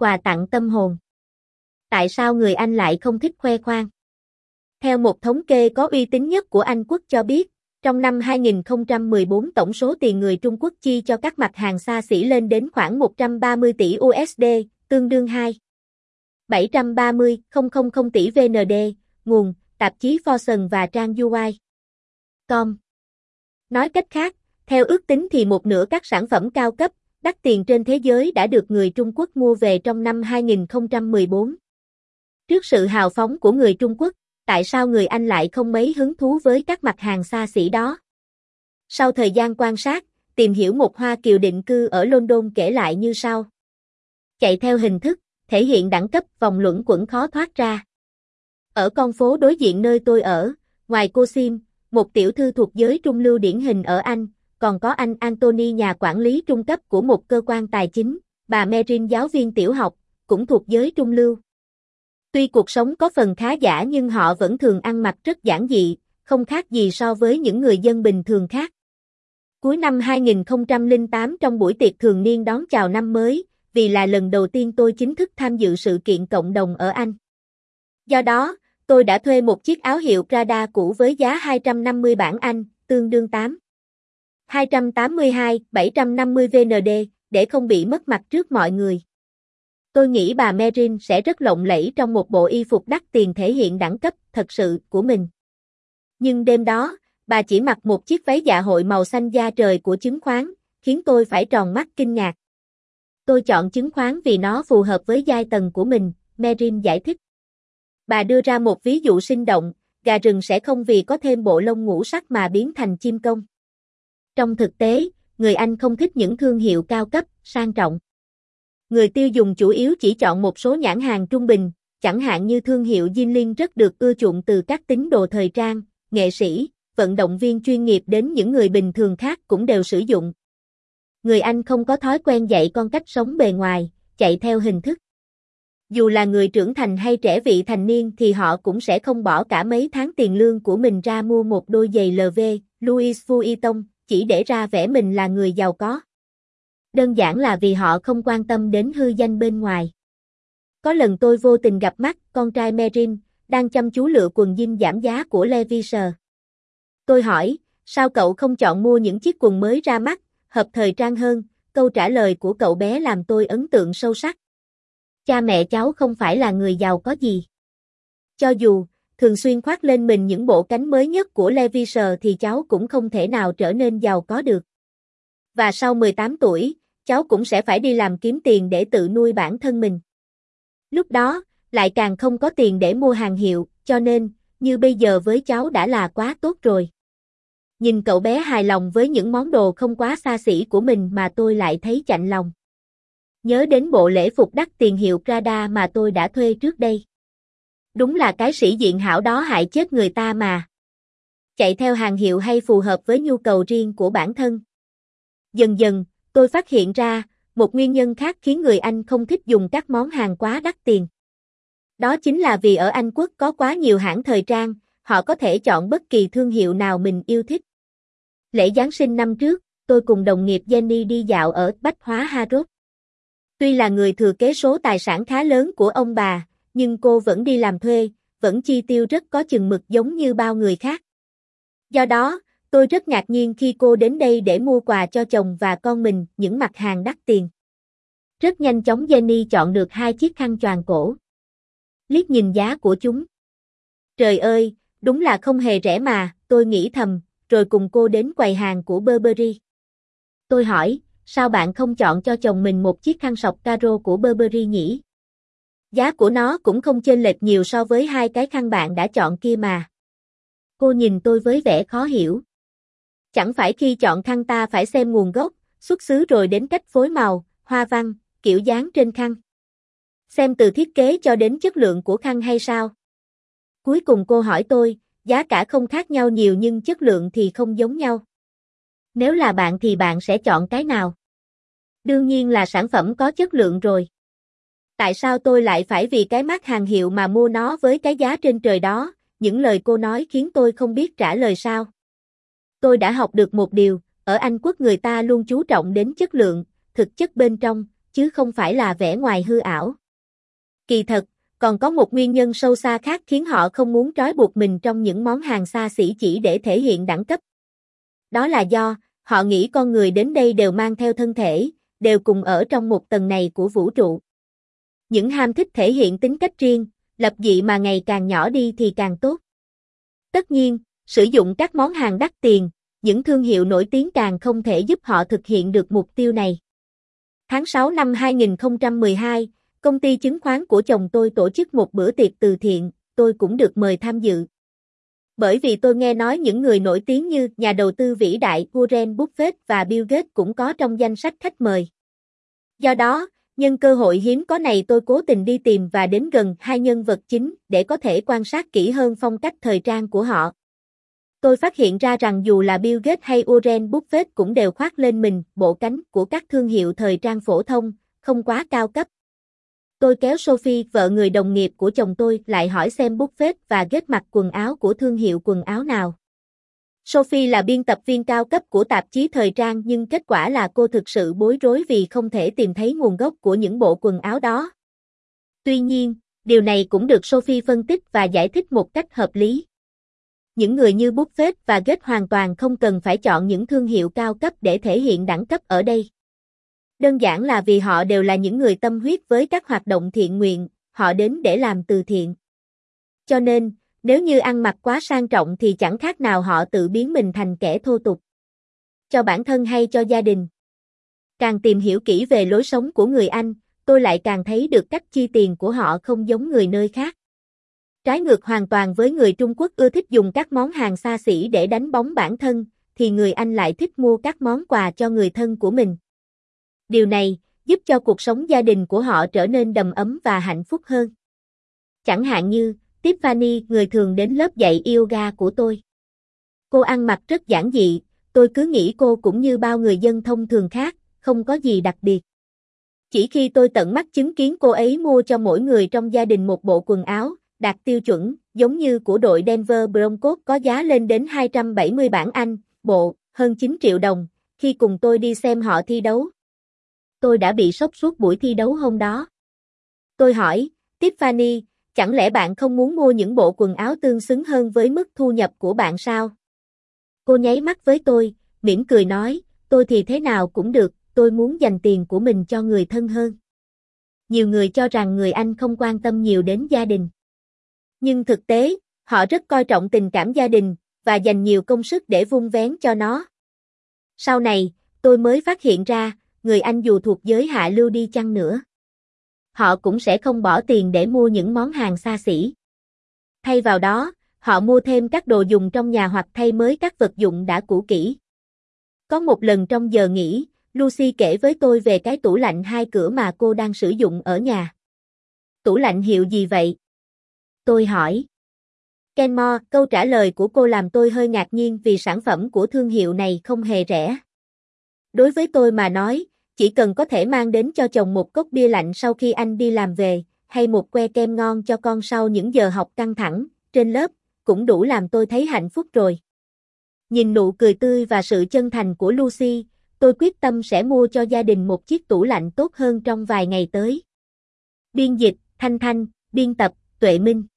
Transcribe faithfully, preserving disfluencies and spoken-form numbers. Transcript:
Quà tặng tâm hồn. Tại sao người Anh lại không thích khoe khoang? Theo một thống kê có uy tín nhất của Anh Quốc cho biết, trong năm hai nghìn không trăm mười bốn tổng số tiền người Trung Quốc chi cho các mặt hàng xa xỉ lên đến khoảng một trăm ba mươi tỷ u ét đê, tương đương hai phẩy bảy trăm ba mươi nghìn tỷ vê en đê, nguồn, tạp chí Fortune và trang u i chấm com. Nói cách khác, theo ước tính thì một nửa các sản phẩm cao cấp, đắt tiền trên thế giới đã được người Trung Quốc mua về trong năm hai nghìn không trăm mười bốn. Trước sự hào phóng của người Trung Quốc, tại sao người Anh lại không mấy hứng thú với các mặt hàng xa xỉ đó? Sau thời gian quan sát, tìm hiểu một Hoa Kiều định cư ở London kể lại như sau. Chạy theo hình thức, thể hiện đẳng cấp, vòng luẩn quẩn khó thoát ra. Ở con phố đối diện nơi tôi ở, ngoài cô Sim, một tiểu thư thuộc giới trung lưu điển hình ở Anh, còn có anh Anthony, nhà quản lý trung cấp của một cơ quan tài chính, bà Marin, giáo viên tiểu học, cũng thuộc giới trung lưu. Tuy cuộc sống có phần khá giả nhưng họ vẫn thường ăn mặc rất giản dị, không khác gì so với những người dân bình thường khác. Cuối năm hai nghìn không trăm lẻ tám, trong buổi tiệc thường niên đón chào năm mới, vì là lần đầu tiên tôi chính thức tham dự sự kiện cộng đồng ở Anh. Do đó, tôi đã thuê một chiếc áo hiệu Prada cũ với giá hai trăm năm mươi bảng Anh, tương đương tám phẩy hai trăm tám mươi hai nghìn bảy trăm năm mươi vê en đê, để không bị mất mặt trước mọi người. Tôi nghĩ bà Marin sẽ rất lộng lẫy trong một bộ y phục đắt tiền thể hiện đẳng cấp thật sự của mình. Nhưng đêm đó, bà chỉ mặc một chiếc váy dạ hội màu xanh da trời của chứng khoán, khiến tôi phải tròn mắt kinh ngạc. Tôi chọn chứng khoán vì nó phù hợp với giai tầng của mình, Marin giải thích. Bà đưa ra một ví dụ sinh động, gà rừng sẽ không vì có thêm bộ lông ngũ sắc mà biến thành chim công. Trong thực tế, người Anh không thích những thương hiệu cao cấp, sang trọng. Người tiêu dùng chủ yếu chỉ chọn một số nhãn hàng trung bình, chẳng hạn như thương hiệu Jinling rất được ưa chuộng từ các tín đồ thời trang, nghệ sĩ, vận động viên chuyên nghiệp đến những người bình thường khác cũng đều sử dụng. Người Anh không có thói quen dạy con cách sống bề ngoài, chạy theo hình thức. Dù là người trưởng thành hay trẻ vị thành niên thì họ cũng sẽ không bỏ cả mấy tháng tiền lương của mình ra mua một đôi giày lờ vê, Louis Vuitton, chỉ để ra vẻ mình là người giàu có. Đơn giản là vì họ không quan tâm đến hư danh bên ngoài. Có lần tôi vô tình gặp mắt con trai Marin, đang chăm chú lựa quần jean giảm giá của Levi's. Tôi hỏi, sao cậu không chọn mua những chiếc quần mới ra mắt, hợp thời trang hơn? Câu trả lời của cậu bé làm tôi ấn tượng sâu sắc. Cha mẹ cháu không phải là người giàu có gì. Cho dù thường xuyên khoác lên mình những bộ cánh mới nhất của Levi's thì cháu cũng không thể nào trở nên giàu có được. Và sau mười tám tuổi, cháu cũng sẽ phải đi làm kiếm tiền để tự nuôi bản thân mình. Lúc đó, lại càng không có tiền để mua hàng hiệu, cho nên, như bây giờ với cháu đã là quá tốt rồi. Nhìn cậu bé hài lòng với những món đồ không quá xa xỉ của mình mà tôi lại thấy chạnh lòng. Nhớ đến bộ lễ phục đắt tiền hiệu Prada mà tôi đã thuê trước đây. Đúng là cái sĩ diện hảo đó hại chết người ta mà. Chạy theo hàng hiệu hay phù hợp với nhu cầu riêng của bản thân. Dần dần, tôi phát hiện ra, một nguyên nhân khác khiến người Anh không thích dùng các món hàng quá đắt tiền. Đó chính là vì ở Anh Quốc có quá nhiều hãng thời trang, họ có thể chọn bất kỳ thương hiệu nào mình yêu thích. Lễ Giáng sinh năm trước, tôi cùng đồng nghiệp Jenny đi dạo ở Bách Hóa Harrods. Tuy là người thừa kế số tài sản khá lớn của ông bà, nhưng cô vẫn đi làm thuê, vẫn chi tiêu rất có chừng mực giống như bao người khác. Do đó, tôi rất ngạc nhiên khi cô đến đây để mua quà cho chồng và con mình, những mặt hàng đắt tiền. Rất nhanh chóng Jenny chọn được hai chiếc khăn choàng cổ. Liếc nhìn giá của chúng. Trời ơi, đúng là không hề rẻ mà, tôi nghĩ thầm, rồi cùng cô đến quầy hàng của Burberry. Tôi hỏi, sao bạn không chọn cho chồng mình một chiếc khăn sọc caro của Burberry nhỉ? Giá của nó cũng không chênh lệch nhiều so với hai cái khăn bạn đã chọn kia mà. Cô nhìn tôi với vẻ khó hiểu. Chẳng phải khi chọn khăn ta phải xem nguồn gốc, xuất xứ rồi đến cách phối màu, hoa văn, kiểu dáng trên khăn. Xem từ thiết kế cho đến chất lượng của khăn hay sao? Cuối cùng cô hỏi tôi, giá cả không khác nhau nhiều nhưng chất lượng thì không giống nhau. Nếu là bạn thì bạn sẽ chọn cái nào? Đương nhiên là sản phẩm có chất lượng rồi. Tại sao tôi lại phải vì cái mác hàng hiệu mà mua nó với cái giá trên trời đó? Những lời cô nói khiến tôi không biết trả lời sao. Tôi đã học được một điều, ở Anh Quốc người ta luôn chú trọng đến chất lượng, thực chất bên trong, chứ không phải là vẻ ngoài hư ảo. Kỳ thật, còn có một nguyên nhân sâu xa khác khiến họ không muốn trói buộc mình trong những món hàng xa xỉ chỉ để thể hiện đẳng cấp. Đó là do, họ nghĩ con người đến đây đều mang theo thân thể, đều cùng ở trong một tầng này của vũ trụ. Những ham thích thể hiện tính cách riêng, lập dị mà ngày càng nhỏ đi thì càng tốt. Tất nhiên, sử dụng các món hàng đắt tiền, những thương hiệu nổi tiếng càng không thể giúp họ thực hiện được mục tiêu này. Tháng sáu năm hai nghìn không trăm mười hai, công ty chứng khoán của chồng tôi tổ chức một bữa tiệc từ thiện, tôi cũng được mời tham dự. Bởi vì tôi nghe nói những người nổi tiếng như nhà đầu tư vĩ đại Warren Buffett và Bill Gates cũng có trong danh sách khách mời. Do đó, nhân cơ hội hiếm có này tôi cố tình đi tìm và đến gần hai nhân vật chính để có thể quan sát kỹ hơn phong cách thời trang của họ. Tôi phát hiện ra rằng dù là Bill Gates hay Warren Buffett cũng đều khoác lên mình bộ cánh của các thương hiệu thời trang phổ thông, không quá cao cấp. Tôi kéo Sophie, vợ người đồng nghiệp của chồng tôi, lại hỏi xem Buffett và Gates mặc quần áo của thương hiệu quần áo nào. Sophie là biên tập viên cao cấp của tạp chí thời trang nhưng kết quả là cô thực sự bối rối vì không thể tìm thấy nguồn gốc của những bộ quần áo đó. Tuy nhiên, điều này cũng được Sophie phân tích và giải thích một cách hợp lý. Những người như Buffett và Gates hoàn toàn không cần phải chọn những thương hiệu cao cấp để thể hiện đẳng cấp ở đây. Đơn giản là vì họ đều là những người tâm huyết với các hoạt động thiện nguyện, họ đến để làm từ thiện. Cho nên, nếu như ăn mặc quá sang trọng thì chẳng khác nào họ tự biến mình thành kẻ thô tục. Cho bản thân hay cho gia đình. Càng tìm hiểu kỹ về lối sống của người Anh, tôi lại càng thấy được cách chi tiền của họ không giống người nơi khác. Trái ngược hoàn toàn với người Trung Quốc ưa thích dùng các món hàng xa xỉ để đánh bóng bản thân, thì người Anh lại thích mua các món quà cho người thân của mình. Điều này giúp cho cuộc sống gia đình của họ trở nên đầm ấm và hạnh phúc hơn. Chẳng hạn như Tiffany, người thường đến lớp dạy yoga của tôi. Cô ăn mặc rất giản dị, tôi cứ nghĩ cô cũng như bao người dân thông thường khác, không có gì đặc biệt. Chỉ khi tôi tận mắt chứng kiến cô ấy mua cho mỗi người trong gia đình một bộ quần áo đạt tiêu chuẩn, giống như của đội Denver Broncos có giá lên đến hai trăm bảy mươi bảng Anh, bộ, hơn chín triệu đồng, khi cùng tôi đi xem họ thi đấu. Tôi đã bị sốc suốt buổi thi đấu hôm đó. Tôi hỏi, Tiffany, chẳng lẽ bạn không muốn mua những bộ quần áo tương xứng hơn với mức thu nhập của bạn sao? Cô nháy mắt với tôi, mỉm cười nói, tôi thì thế nào cũng được, tôi muốn dành tiền của mình cho người thân hơn. Nhiều người cho rằng người Anh không quan tâm nhiều đến gia đình. Nhưng thực tế, họ rất coi trọng tình cảm gia đình, và dành nhiều công sức để vun vén cho nó. Sau này, tôi mới phát hiện ra, người Anh dù thuộc giới hạ lưu đi chăng nữa, họ cũng sẽ không bỏ tiền để mua những món hàng xa xỉ. Thay vào đó, họ mua thêm các đồ dùng trong nhà hoặc thay mới các vật dụng đã cũ kỹ. Có một lần trong giờ nghỉ, Lucy kể với tôi về cái tủ lạnh hai cửa mà cô đang sử dụng ở nhà. Tủ lạnh hiệu gì vậy? Tôi hỏi. Kenmore, câu trả lời của cô làm tôi hơi ngạc nhiên vì sản phẩm của thương hiệu này không hề rẻ. Đối với tôi mà nói, chỉ cần có thể mang đến cho chồng một cốc bia lạnh sau khi anh đi làm về, hay một que kem ngon cho con sau những giờ học căng thẳng trên lớp, cũng đủ làm tôi thấy hạnh phúc rồi. Nhìn nụ cười tươi và sự chân thành của Lucy, tôi quyết tâm sẽ mua cho gia đình một chiếc tủ lạnh tốt hơn trong vài ngày tới. Biên dịch, Thanh Thanh, biên tập, Tuệ Minh.